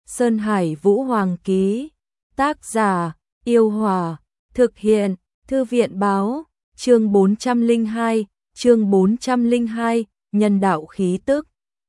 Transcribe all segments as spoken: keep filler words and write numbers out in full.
Sơn Hải Vũ Hoàng ký. Tác giả, Yêu Hòa. Thực hiện, Thư viện báo. Chương bốn trăm lẻ hai, chương bốn trăm lẻ hai, nhân đạo khí tức.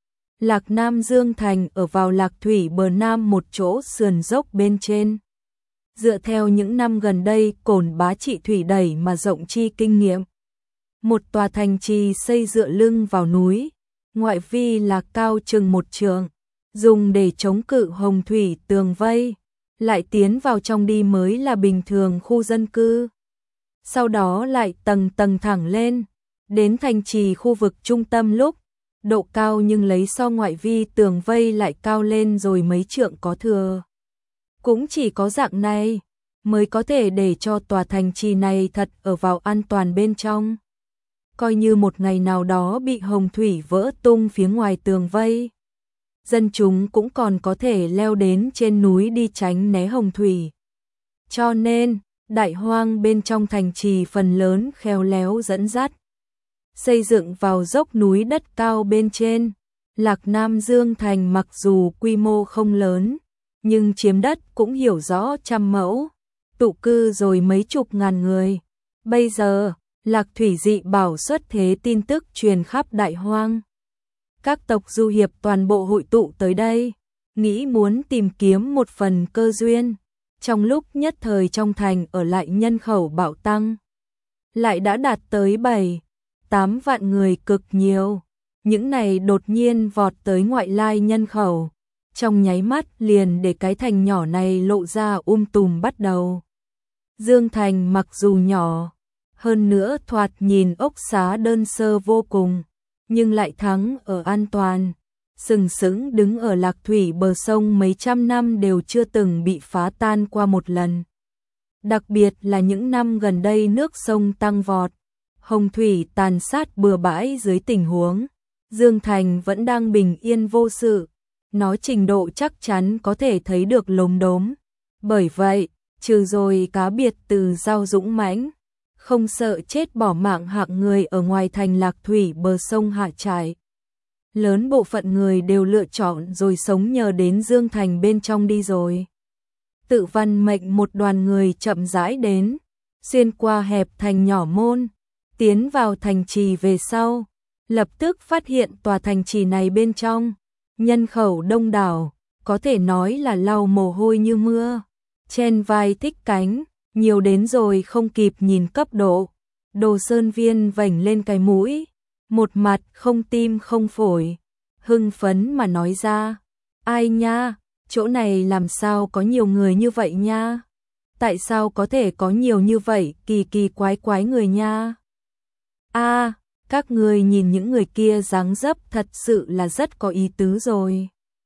Lạc Nam Dương Thành ở vào Lạc Thủy bờ nam một chỗ sườn dốc bên trên. Dựa theo những năm gần đây Cổn Bá trị thủy đẩy mà rộng chi kinh nghiệm. Một tòa thành trì xây dựa lưng vào núi, ngoại vi là cao chừng một trượng, dùng để chống cự hồng thủy tường vây, lại tiến vào trong đi mới là bình thường khu dân cư. Sau đó lại tầng tầng thẳng lên, đến thành trì khu vực trung tâm lúc, độ cao nhưng lấy so ngoại vi tường vây lại cao lên rồi mấy trượng có thừa. Cũng chỉ có dạng này, mới có thể để cho tòa thành trì này thật ở vào an toàn bên trong. Coi như một ngày nào đó bị hồng thủy vỡ tung phía ngoài tường vây, dân chúng cũng còn có thể leo đến trên núi đi tránh né hồng thủy. Cho nên, đại hoang bên trong thành trì phần lớn khéo léo dẫn dắt, xây dựng vào dốc núi đất cao bên trên. Lạc Nam Dương Thành mặc dù quy mô không lớn, nhưng chiếm đất cũng hiểu rõ trăm mẫu, tụ cư rồi mấy chục ngàn người. Bây giờ, Lạc Thủy dị bảo xuất thế tin tức truyền khắp đại hoang. Các tộc du hiệp toàn bộ hội tụ tới đây, nghĩ muốn tìm kiếm một phần cơ duyên. Trong lúc nhất thời trong thành ở lại nhân khẩu bạo tăng, lại đã đạt tới bảy, tám vạn người, cực nhiều. Những này đột nhiên vọt tới ngoại lai nhân khẩu, trong nháy mắt liền để cái thành nhỏ này lộ ra um tùm bắt đầu. Dương Thành mặc dù nhỏ, hơn nữa thoạt nhìn ốc xá đơn sơ vô cùng, nhưng lại thắng ở an toàn, sừng sững đứng ở Lạc Thủy bờ sông mấy trăm năm đều chưa từng bị phá tan qua một lần. Đặc biệt là những năm gần đây nước sông tăng vọt, hồng thủy tàn sát bừa bãi dưới tình huống, Dương Thành vẫn đang bình yên vô sự, nói trình độ chắc chắn có thể thấy được lốm đốm. Bởi vậy, trừ rồi cá biệt từ giao dũng mãnh, không sợ chết bỏ mạng hạng người ở ngoài thành Lạc Thủy bờ sông hạ trại, lớn bộ phận người đều lựa chọn rồi sống nhờ đến Dương Thành bên trong đi rồi. Tự Văn mệnh một đoàn người chậm rãi đến, xuyên qua hẹp thành nhỏ môn, tiến vào thành trì về sau, lập tức phát hiện tòa thành trì này bên trong, nhân khẩu đông đảo, có thể nói là lau mồ hôi như mưa, trên vai thích cánh, nhiều đến rồi không kịp nhìn cấp độ. Đồ Sơn Viên vểnh lên cái mũi, một mặt không tim không phổi, hưng phấn mà nói ra, ai nha, chỗ này làm sao có nhiều người như vậy nha, tại sao có thể có nhiều như vậy kỳ kỳ quái quái người nha. A, à, các người nhìn những người kia dáng dấp thật sự là rất có ý tứ rồi.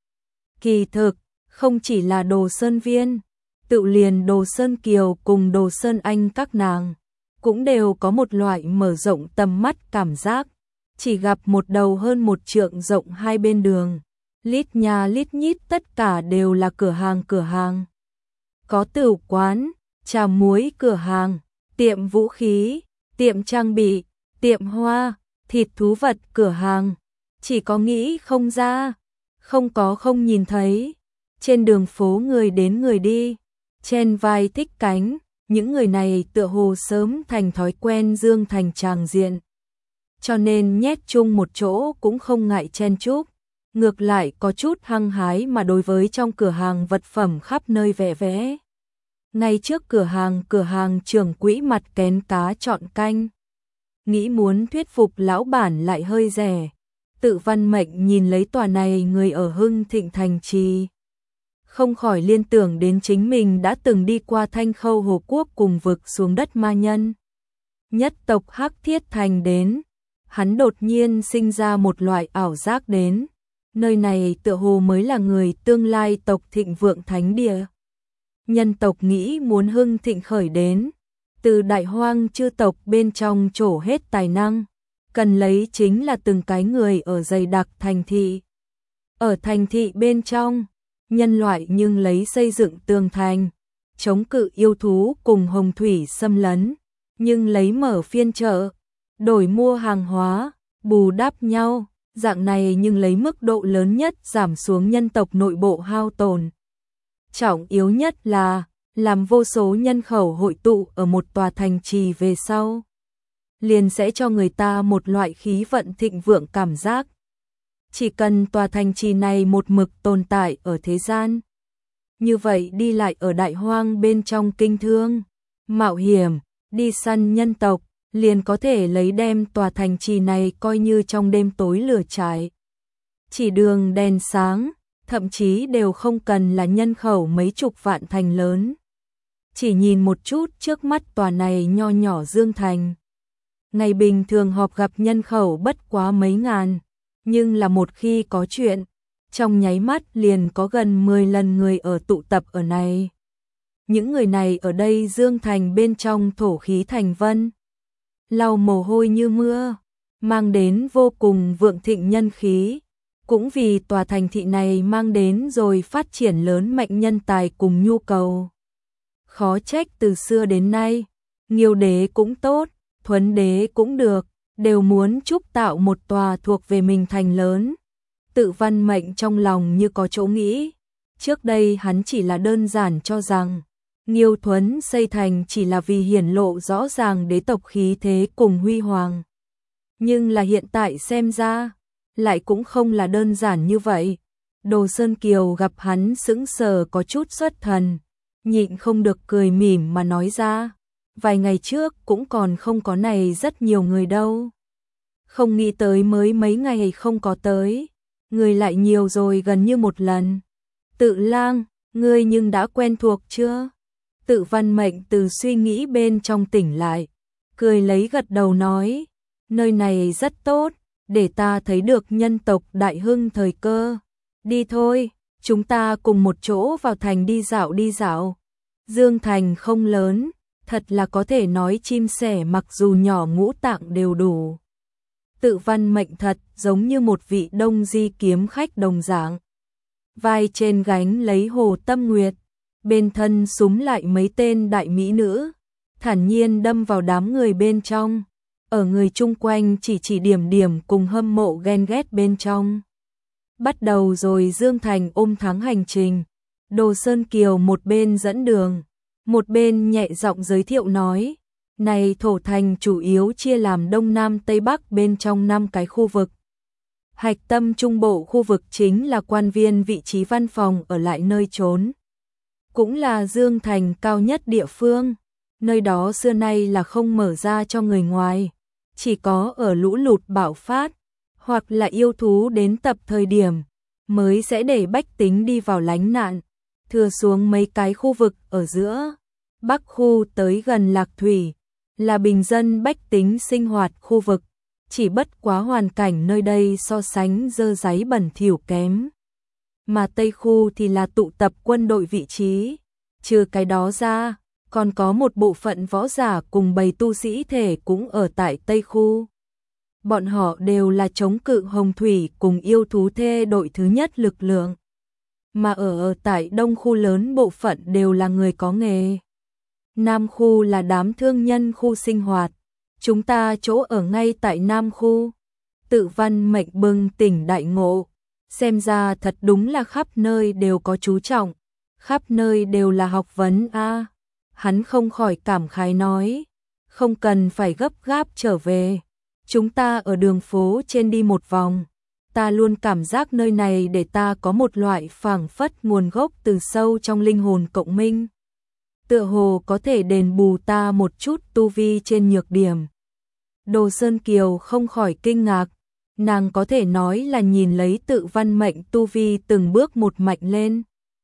Kỳ thực, không chỉ là Đồ Sơn Viên, tự liền Đồ Sơn Kiều cùng Đồ Sơn Anh các nàng, cũng đều có một loại mở rộng tầm mắt cảm giác, chỉ gặp một đầu hơn một trượng rộng hai bên đường, lít nhà lít nhít tất cả đều là cửa hàng cửa hàng. Có tửu quán, trà muối cửa hàng, tiệm vũ khí, tiệm trang bị, tiệm hoa, thịt thú vật cửa hàng, chỉ có nghĩ không ra, không có không nhìn thấy. Trên đường phố người đến người đi, trên vai thích cánh, những người này tựa hồ sớm thành thói quen Dương Thành tràng diện, cho nên nhét chung một chỗ cũng không ngại chen chúc, ngược lại có chút hăng hái mà đối với trong cửa hàng vật phẩm khắp nơi vẽ vẽ. Ngay trước cửa hàng, cửa hàng trưởng quỹ mặt kén cá chọn canh, nghĩ muốn thuyết phục lão bản lại hơi rẻ. Tự Văn mệnh nhìn lấy tòa này người ở Hưng Thịnh thành trì, không khỏi liên tưởng đến chính mình đã từng đi qua Thanh Khâu Hồ Quốc cùng vực xuống đất ma nhân. Nhất tộc Hắc Thiết Thành đến, hắn đột nhiên sinh ra một loại ảo giác đến, nơi này tựa hồ mới là người tương lai tộc thịnh vượng thánh địa. Nhân tộc nghĩ muốn hưng thịnh khởi đến, từ đại hoang chư tộc bên trong trổ hết tài năng, cần lấy chính là từng cái người ở dày đặc thành thị. Ở thành thị bên trong, nhân loại nhưng lấy xây dựng tường thành, chống cự yêu thú cùng hồng thủy xâm lấn, nhưng lấy mở phiên chợ, đổi mua hàng hóa, bù đắp nhau, dạng này nhưng lấy mức độ lớn nhất giảm xuống nhân tộc nội bộ hao tổn, Trọng yếu nhất là, làm vô số nhân khẩu hội tụ ở một tòa thành trì về sau, liền sẽ cho người ta một loại khí vận thịnh vượng cảm giác. Chỉ cần tòa thành trì này một mực tồn tại ở thế gian, như vậy đi lại ở đại hoang bên trong kinh thương, mạo hiểm, đi săn nhân tộc, liền có thể lấy đem tòa thành trì này coi như trong đêm tối lửa cháy. Chỉ đường đèn sáng, thậm chí đều không cần là nhân khẩu mấy chục vạn thành lớn. Chỉ nhìn một chút trước mắt tòa này nho nhỏ Dương Thành. Ngày bình thường họp gặp nhân khẩu bất quá mấy ngàn, nhưng là một khi có chuyện, trong nháy mắt liền có gần mười lần người ở tụ tập ở này. Những người này ở đây Dương Thành bên trong thổ khí thành vân, lau mồ hôi như mưa, mang đến vô cùng vượng thịnh nhân khí, cũng vì tòa thành thị này mang đến rồi phát triển lớn mạnh nhân tài cùng nhu cầu. Khó trách từ xưa đến nay, Nghiêu đế cũng tốt, Thuấn đế cũng được, đều muốn chúc tạo một tòa thuộc về mình thành lớn. Tự Văn Mệnh trong lòng như có chỗ nghĩ, trước đây hắn chỉ là đơn giản cho rằng Nghiêu Thuấn xây thành chỉ là vì hiển lộ rõ ràng đế tộc khí thế cùng huy hoàng. Nhưng là hiện tại xem ra, lại cũng không là đơn giản như vậy. Đồ Sơn Kiều gặp hắn sững sờ có chút xuất thần, nhịn không được cười mỉm mà nói ra, vài ngày trước cũng còn không có này rất nhiều người đâu. Không nghĩ tới mới mấy ngày không có tới, người lại nhiều rồi gần như một lần. Tự Lang, ngươi nhưng đã quen thuộc chưa? Tự Văn Mệnh từ suy nghĩ bên trong tỉnh lại, cười lấy gật đầu nói, nơi này rất tốt, để ta thấy được nhân tộc đại hưng thời cơ. Đi thôi, chúng ta cùng một chỗ vào thành đi dạo đi dạo. Dương Thành không lớn, thật là có thể nói chim sẻ mặc dù nhỏ ngũ tạng đều đủ. Tự Văn Mệnh thật giống như một vị đông di kiếm khách đồng dạng. Vai trên gánh lấy Hồ Tâm Nguyệt, bên thân súm lại mấy tên đại mỹ nữ, thản nhiên đâm vào đám người bên trong. Ở người chung quanh chỉ chỉ điểm điểm cùng hâm mộ ghen ghét bên trong. Bắt đầu rồi Dương Thành ôm thắng hành trình. Đồ Sơn Kiều một bên dẫn đường, một bên nhẹ giọng giới thiệu nói, này thổ thành chủ yếu chia làm Đông Nam Tây Bắc bên trong năm cái khu vực. Hạch tâm trung bộ khu vực chính là quan viên vị trí văn phòng ở lại nơi trốn. Cũng là Dương Thành cao nhất địa phương, nơi đó xưa nay là không mở ra cho người ngoài. Chỉ có ở lũ lụt bạo phát, hoặc là yêu thú đến tập thời điểm, mới sẽ để bách tính đi vào lánh nạn. Thừa xuống mấy cái khu vực ở giữa, Bắc khu tới gần Lạc Thủy, là bình dân bách tính sinh hoạt khu vực, chỉ bất quá hoàn cảnh nơi đây so sánh dơ dáy bẩn thỉu kém. Mà Tây khu thì là tụ tập quân đội vị trí, trừ cái đó ra, còn có một bộ phận võ giả cùng bầy tu sĩ thể cũng ở tại Tây khu. Bọn họ đều là chống cự hồng thủy cùng yêu thú thê đội thứ nhất lực lượng. Mà ở, ở tại Đông khu lớn bộ phận đều là người có nghề. Nam khu là đám thương nhân khu sinh hoạt. Chúng ta chỗ ở ngay tại Nam khu. Tự Văn Mệnh bừng tỉnh đại ngộ. Xem ra thật đúng là khắp nơi đều có chú trọng. Khắp nơi đều là học vấn a. À, hắn không khỏi cảm khái nói. Không cần phải gấp gáp trở về. Chúng ta ở đường phố trên đi một vòng. Ta luôn cảm giác nơi này để ta có một loại phảng phất nguồn gốc từ sâu trong linh hồn cộng minh. Tựa hồ có thể đền bù ta một chút tu vi trên nhược điểm. Đồ Sơn Kiều không khỏi kinh ngạc. Nàng có thể nói là nhìn lấy Tự Văn Mệnh tu vi từng bước một mạnh lên.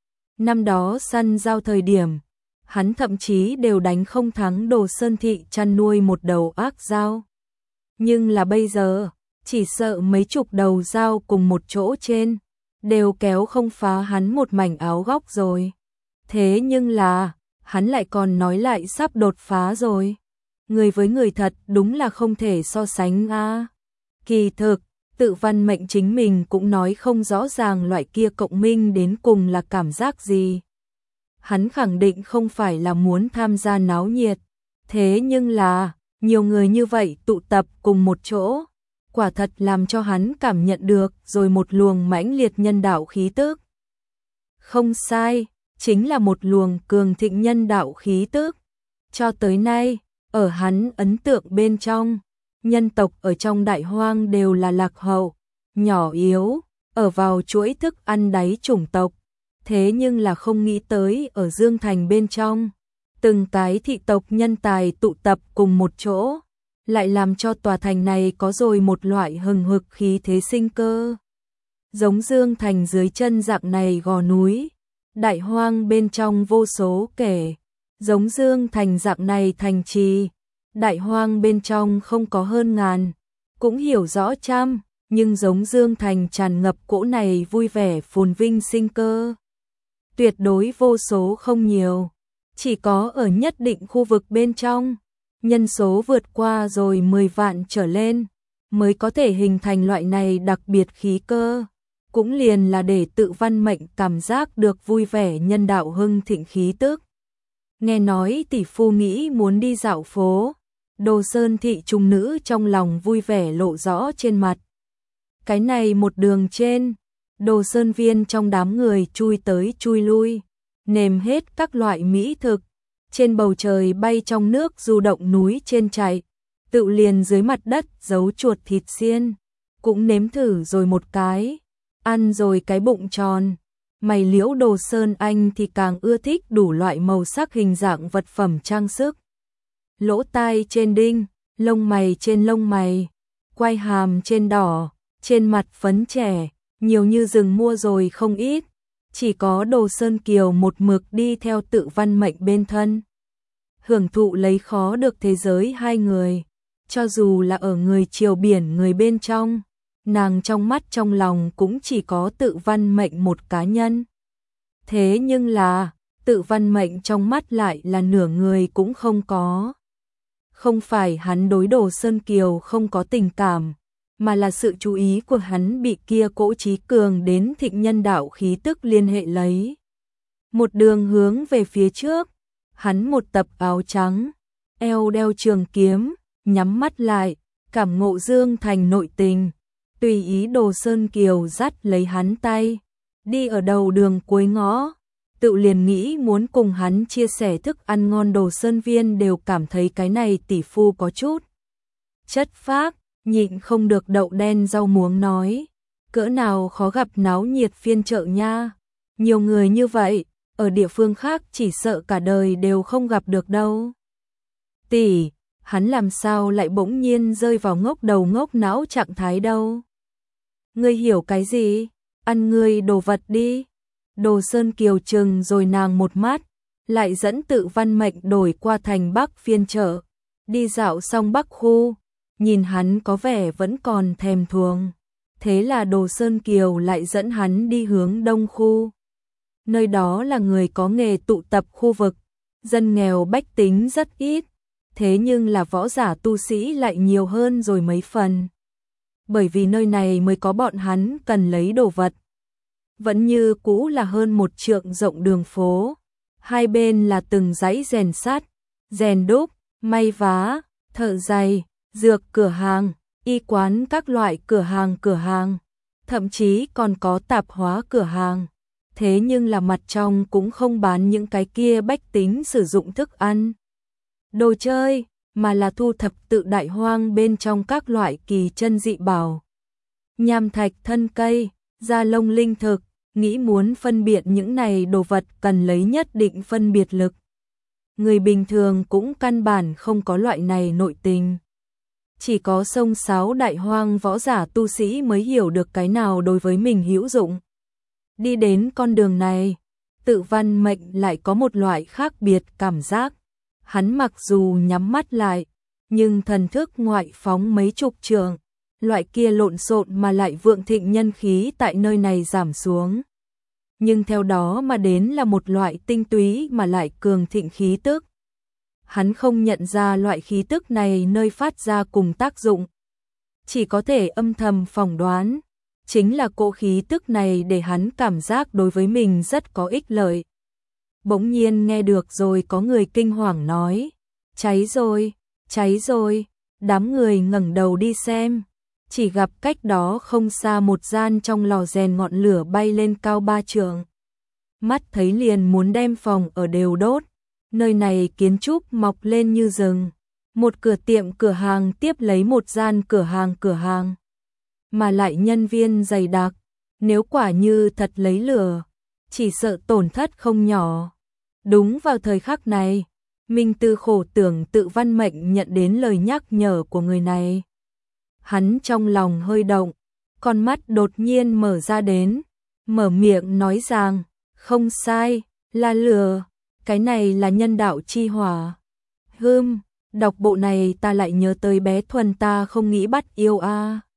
Năm đó săn giao thời điểm, hắn thậm chí đều đánh không thắng Đồ Sơn Thị chăn nuôi một đầu ác dao. Nhưng là bây giờ, chỉ sợ mấy chục đầu dao cùng một chỗ trên, đều kéo không phá hắn một mảnh áo góc rồi. Thế nhưng là, hắn lại còn nói lại sắp đột phá rồi. Người với người thật đúng là không thể so sánh a. À. Kỳ thực, Tự Văn Mệnh chính mình cũng nói không rõ ràng loại kia cộng minh đến cùng là cảm giác gì. Hắn khẳng định không phải là muốn tham gia náo nhiệt. Thế nhưng là, nhiều người như vậy tụ tập cùng một chỗ, quả thật làm cho hắn cảm nhận được rồi một luồng mãnh liệt nhân đạo khí tức. Không sai, chính là một luồng cường thịnh nhân đạo khí tức. Cho tới nay, ở hắn ấn tượng bên trong, nhân tộc ở trong đại hoang đều là lạc hậu, nhỏ yếu, ở vào chuỗi thức ăn đáy chủng tộc. Thế nhưng là không nghĩ tới ở Dương Thành bên trong, từng cái thị tộc nhân tài tụ tập cùng một chỗ, lại làm cho tòa thành này có rồi một loại hừng hực khí thế sinh cơ. Giống Dương Thành dưới chân dạng này gò núi, đại hoang bên trong vô số kể, giống Dương Thành dạng này thành trì, đại hoang bên trong không có hơn ngàn, cũng hiểu rõ trăm, nhưng giống Dương Thành tràn ngập cỗ này vui vẻ phồn vinh sinh cơ. Tuyệt đối vô số không nhiều, chỉ có ở nhất định khu vực bên trong, nhân số vượt qua rồi mười vạn trở lên, mới có thể hình thành loại này đặc biệt khí cơ. Cũng liền là để tự văn mệnh cảm giác được vui vẻ nhân đạo hưng thịnh khí tức. Nghe nói tỷ phu nghĩ muốn đi dạo phố, Đồ Sơn thị trung nữ trong lòng vui vẻ lộ rõ trên mặt. Cái này một đường trên, Đồ Sơn viên trong đám người chui tới chui lui, nêm hết các loại mỹ thực, trên bầu trời bay trong nước du động núi trên chạy, tự liền dưới mặt đất giấu chuột thịt xiên, cũng nếm thử rồi một cái, ăn rồi cái bụng tròn. Mày Liễu Đồ Sơn Anh thì càng ưa thích đủ loại màu sắc hình dạng vật phẩm trang sức. Lỗ tai trên đinh, lông mày trên lông mày, quai hàm trên đỏ, trên mặt phấn trẻ, nhiều như rừng mua rồi không ít. Chỉ có Đồ Sơn Kiều một mực đi theo tự văn mệnh bên thân. Hưởng thụ lấy khó được thế giới hai người, cho dù là ở người chiều biển người bên trong, nàng trong mắt trong lòng cũng chỉ có tự văn mệnh một cá nhân. Thế nhưng là, tự văn mệnh trong mắt lại là nửa người cũng không có. Không phải hắn đối Đồ Sơn Kiều không có tình cảm, mà là sự chú ý của hắn bị kia cỗ trí cường đến thịnh nhân đạo khí tức liên hệ lấy. Một đường hướng về phía trước, hắn một tập áo trắng, eo đeo trường kiếm, nhắm mắt lại, cảm ngộ Dương Thành nội tình, tùy ý Đồ Sơn Kiều dắt lấy hắn tay, đi ở đầu đường cuối ngõ, tự liền nghĩ muốn cùng hắn chia sẻ thức ăn ngon. Đồ Sơn Viên đều cảm thấy cái này tỷ phu có chút chất phác, nhịn không được đậu đen rau muống nói, cỡ nào khó gặp náo nhiệt phiên chợ nha, nhiều người như vậy, ở địa phương khác chỉ sợ cả đời đều không gặp được đâu. Tỷ, hắn làm sao lại bỗng nhiên rơi vào ngốc đầu ngốc não trạng thái đâu? Ngươi hiểu cái gì? Ăn ngươi đồ vật đi. Đồ Sơn Kiều trừng rồi nàng một mắt, lại dẫn tự văn mệnh đổi qua thành Bắc phiên chợ, đi dạo xong Bắc khu, nhìn hắn có vẻ vẫn còn thèm thuồng. Thế là Đồ Sơn Kiều lại dẫn hắn đi hướng Đông khu. Nơi đó là người có nghề tụ tập khu vực, dân nghèo bách tính rất ít, thế nhưng là võ giả tu sĩ lại nhiều hơn rồi mấy phần. Bởi vì nơi này mới có bọn hắn cần lấy đồ vật. Vẫn như cũ là hơn một trượng rộng đường phố, hai bên là từng dãy rèn sắt, rèn đúc, may vá, thợ giày, dược cửa hàng, y quán các loại cửa hàng cửa hàng, thậm chí còn có tạp hóa cửa hàng. Thế nhưng là mặt trong cũng không bán những cái kia bách tính sử dụng thức ăn, đồ chơi, mà là thu thập tự đại hoang bên trong các loại kỳ chân dị bảo. Nham thạch thân cây, da lông linh thực, nghĩ muốn phân biệt những này đồ vật cần lấy nhất định phân biệt lực. Người bình thường cũng căn bản không có loại này nội tình. Chỉ có sông sáo đại hoang võ giả tu sĩ mới hiểu được cái nào đối với mình hữu dụng. Đi đến con đường này, tự văn mệnh lại có một loại khác biệt cảm giác. Hắn mặc dù nhắm mắt lại, nhưng thần thức ngoại phóng mấy chục trường, loại kia lộn xộn mà lại vượng thịnh nhân khí tại nơi này giảm xuống. Nhưng theo đó mà đến là một loại tinh túy mà lại cường thịnh khí tức. Hắn không nhận ra loại khí tức này nơi phát ra cùng tác dụng, chỉ có thể âm thầm phỏng đoán, chính là cỗ khí tức này để hắn cảm giác đối với mình rất có ích lợi. Bỗng nhiên nghe được rồi có người kinh hoàng nói, cháy rồi, cháy rồi, đám người ngẩng đầu đi xem, chỉ gặp cách đó không xa một gian trong lò rèn ngọn lửa bay lên cao ba trượng. mắt thấy liền muốn đem phòng ở đều đốt. Nơi này kiến trúc mọc lên như rừng, một cửa tiệm cửa hàng tiếp lấy một gian cửa hàng cửa hàng, mà lại nhân viên dày đặc, nếu quả như thật lấy lửa, chỉ sợ tổn thất không nhỏ. Đúng vào thời khắc này, Minh Tư khổ tưởng tự văn mệnh nhận đến lời nhắc nhở của người này. Hắn trong lòng hơi động, con mắt đột nhiên mở ra đến, mở miệng nói rằng, không sai, là lửa, cái này là nhân đạo chi hỏa. Hừm, đọc bộ này ta lại nhớ tới bé Thuần ta không nghĩ bắt yêu a.